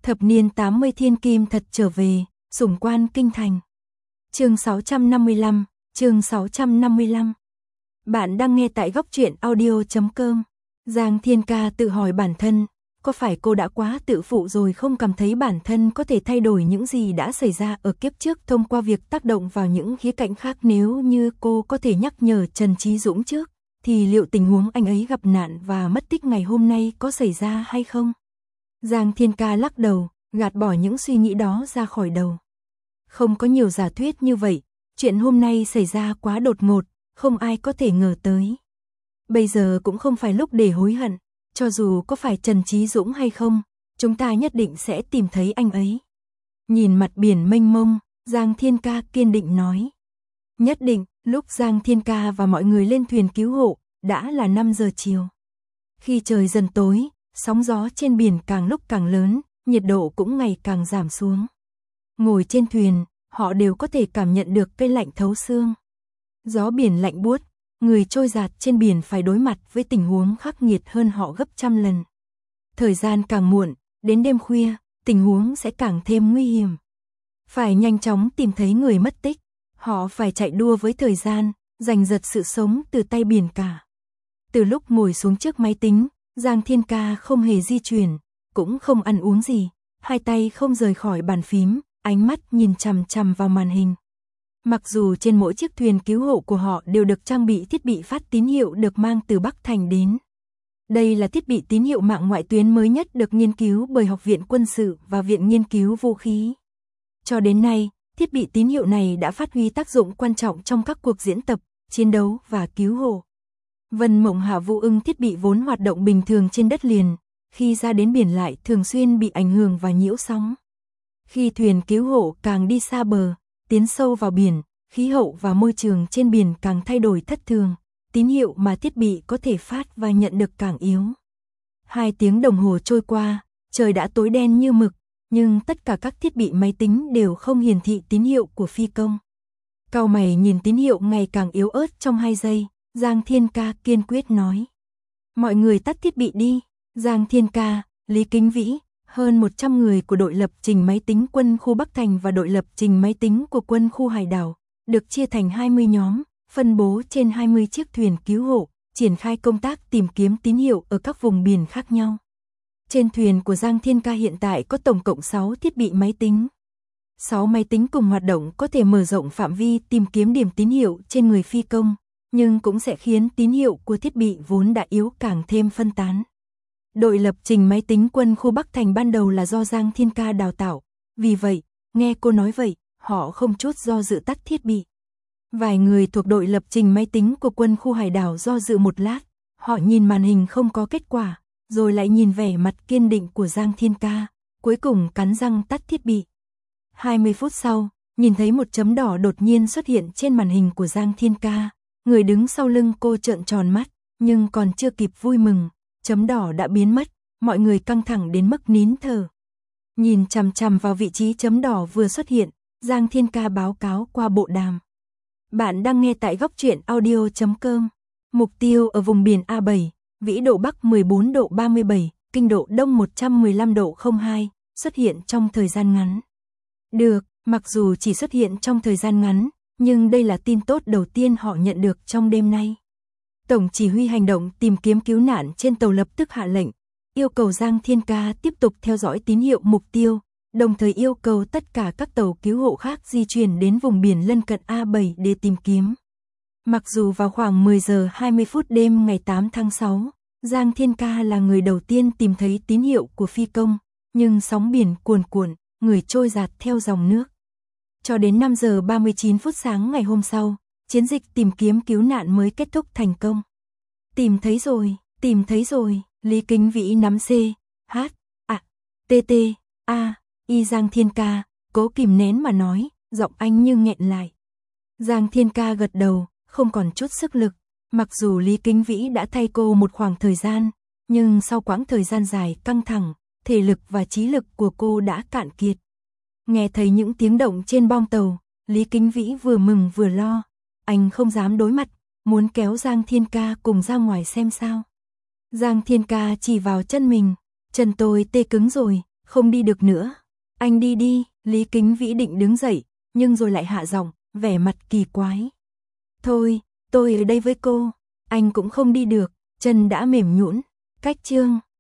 Thập niên 80 thiên kim thật trở về, sủng quan kinh thành. Chương 655, chương 655. Bạn đang nghe tại góc truyện audio.com. Giang Thiên Ca tự hỏi bản thân, có phải cô đã quá tự phụ rồi không cảm thấy bản thân có thể thay đổi những gì đã xảy ra ở kiếp trước thông qua việc tác động vào những khía cạnh khác. Nếu như cô có thể nhắc nhở Trần Chí Dũng trước, thì liệu tình huống anh ấy gặp nạn và mất tích ngày hôm nay có xảy ra hay không? Giang Thiên Ca lắc đầu, gạt bỏ những suy nghĩ đó ra khỏi đầu. Không có nhiều giả thuyết như vậy, chuyện hôm nay xảy ra quá đột ngột, không ai có thể ngờ tới. Bây giờ cũng không phải lúc để hối hận, cho dù có phải Trần Chí Dũng hay không, chúng ta nhất định sẽ tìm thấy anh ấy. Nhìn mặt biển mênh mông, Giang Thiên Ca kiên định nói. Nhất định, lúc Giang Thiên Ca và mọi người lên thuyền cứu hộ, đã là 5 giờ chiều. Khi trời dần tối, sóng gió trên biển càng lúc càng lớn, nhiệt độ cũng ngày càng giảm xuống. Ngồi trên thuyền, họ đều có thể cảm nhận được cái lạnh thấu xương. Gió biển lạnh buốt, người trôi dạt trên biển phải đối mặt với tình huống khắc nghiệt hơn họ gấp trăm lần. Thời gian càng muộn, đến đêm khuya, tình huống sẽ càng thêm nguy hiểm. Phải nhanh chóng tìm thấy người mất tích, họ phải chạy đua với thời gian, giành giật sự sống từ tay biển cả. Từ lúc ngồi xuống trước máy tính, Giang Thiên Ca không hề di chuyển, cũng không ăn uống gì, hai tay không rời khỏi bàn phím, ánh mắt nhìn chằm chằm vào màn hình. Mặc dù trên mỗi chiếc thuyền cứu hộ của họ đều được trang bị thiết bị phát tín hiệu được mang từ Bắc Thành đến. Đây là thiết bị tín hiệu mạng ngoại tuyến mới nhất được nghiên cứu bởi Học viện Quân sự và Viện Nghiên cứu Vũ khí. Cho đến nay, thiết bị tín hiệu này đã phát huy tác dụng quan trọng trong các cuộc diễn tập, chiến đấu và cứu hộ. Vân Mộng Hạ Vũ Ưng thiết bị vốn hoạt động bình thường trên đất liền, khi ra đến biển lại thường xuyên bị ảnh hưởng và nhiễu sóng. Khi thuyền cứu hộ càng đi xa bờ, tiến sâu vào biển, khí hậu và môi trường trên biển càng thay đổi thất thường, tín hiệu mà thiết bị có thể phát và nhận được càng yếu. 2 tiếng đồng hồ trôi qua, trời đã tối đen như mực, nhưng tất cả các thiết bị máy tính đều không hiển thị tín hiệu của phi công. Cau mày nhìn tín hiệu ngày càng yếu ớt trong 2 giây, Giang Thiên Ca kiên quyết nói. Mọi người tắt thiết bị đi. Giang Thiên Ca, Lý Kính Vĩ, hơn 100 người của đội lập trình máy tính quân khu Bắc Thành và đội lập trình máy tính của quân khu Hải Đảo, được chia thành 20 nhóm, phân bố trên 20 chiếc thuyền cứu hộ, triển khai công tác tìm kiếm tín hiệu ở các vùng biển khác nhau. Trên thuyền của Giang Thiên Ca hiện tại có tổng cộng 6 thiết bị máy tính. 6 máy tính cùng hoạt động có thể mở rộng phạm vi tìm kiếm điểm tín hiệu trên người phi công, nhưng cũng sẽ khiến tín hiệu của thiết bị vốn đã yếu càng thêm phân tán. Đội lập trình máy tính quân khu Bắc Thành ban đầu là do Giang Thiên Ca đào tạo, vì vậy, nghe cô nói vậy, họ không chút do dự tắt thiết bị. Vài người thuộc đội lập trình máy tính của quân khu Hải Đảo do dự một lát, họ nhìn màn hình không có kết quả, rồi lại nhìn vẻ mặt kiên định của Giang Thiên Ca, cuối cùng cắn răng tắt thiết bị. 20 phút sau, nhìn thấy một chấm đỏ đột nhiên xuất hiện trên màn hình của Giang Thiên Ca, người đứng sau lưng cô trợn tròn mắt, nhưng còn chưa kịp vui mừng, chấm đỏ đã biến mất, mọi người căng thẳng đến mức nín thở. Nhìn chằm chằm vào vị trí chấm đỏ vừa xuất hiện, Giang Thiên Ca báo cáo qua bộ đàm. Bạn đang nghe tại góc truyện audio.com. Mục tiêu ở vùng biển A7, vĩ độ Bắc 14 độ 37, kinh độ Đông 115 độ 02, xuất hiện trong thời gian ngắn. Được, mặc dù chỉ xuất hiện trong thời gian ngắn, nhưng đây là tin tốt đầu tiên họ nhận được trong đêm nay. Tổng chỉ huy hành động tìm kiếm cứu nạn trên tàu lập tức hạ lệnh, yêu cầu Giang Thiên Ca tiếp tục theo dõi tín hiệu mục tiêu, đồng thời yêu cầu tất cả các tàu cứu hộ khác di chuyển đến vùng biển lân cận A7 để tìm kiếm. Mặc dù vào khoảng 10 giờ 20 phút đêm ngày 8 tháng 6, Giang Thiên Ca là người đầu tiên tìm thấy tín hiệu của phi công, nhưng sóng biển cuồn cuộn, người trôi dạt theo dòng nước. Cho đến 5 giờ 39 phút sáng ngày hôm sau, chiến dịch tìm kiếm cứu nạn mới kết thúc thành công. Tìm thấy rồi, Lý Kính Vĩ nắm C, H, A, T, T, A, Y Giang Thiên Ca, cố kìm nén mà nói, giọng anh như nghẹn lại. Giang Thiên Ca gật đầu, không còn chút sức lực, mặc dù Lý Kính Vĩ đã thay cô một khoảng thời gian, nhưng sau quãng thời gian dài căng thẳng, thể lực và trí lực của cô đã cạn kiệt. Nghe thấy những tiếng động trên bong tàu, Lý Kính Vĩ vừa mừng vừa lo, anh không dám đối mặt, muốn kéo Giang Thiên Ca cùng ra ngoài xem sao. Giang Thiên Ca chỉ vào chân mình, chân tôi tê cứng rồi, Không đi được nữa. Anh đi đi, Lý Kính Vĩ định đứng dậy, nhưng rồi lại hạ giọng, vẻ mặt kỳ quái. Thôi, tôi ở đây với cô. Anh cũng không đi được, chân đã mềm nhũn. Cách chương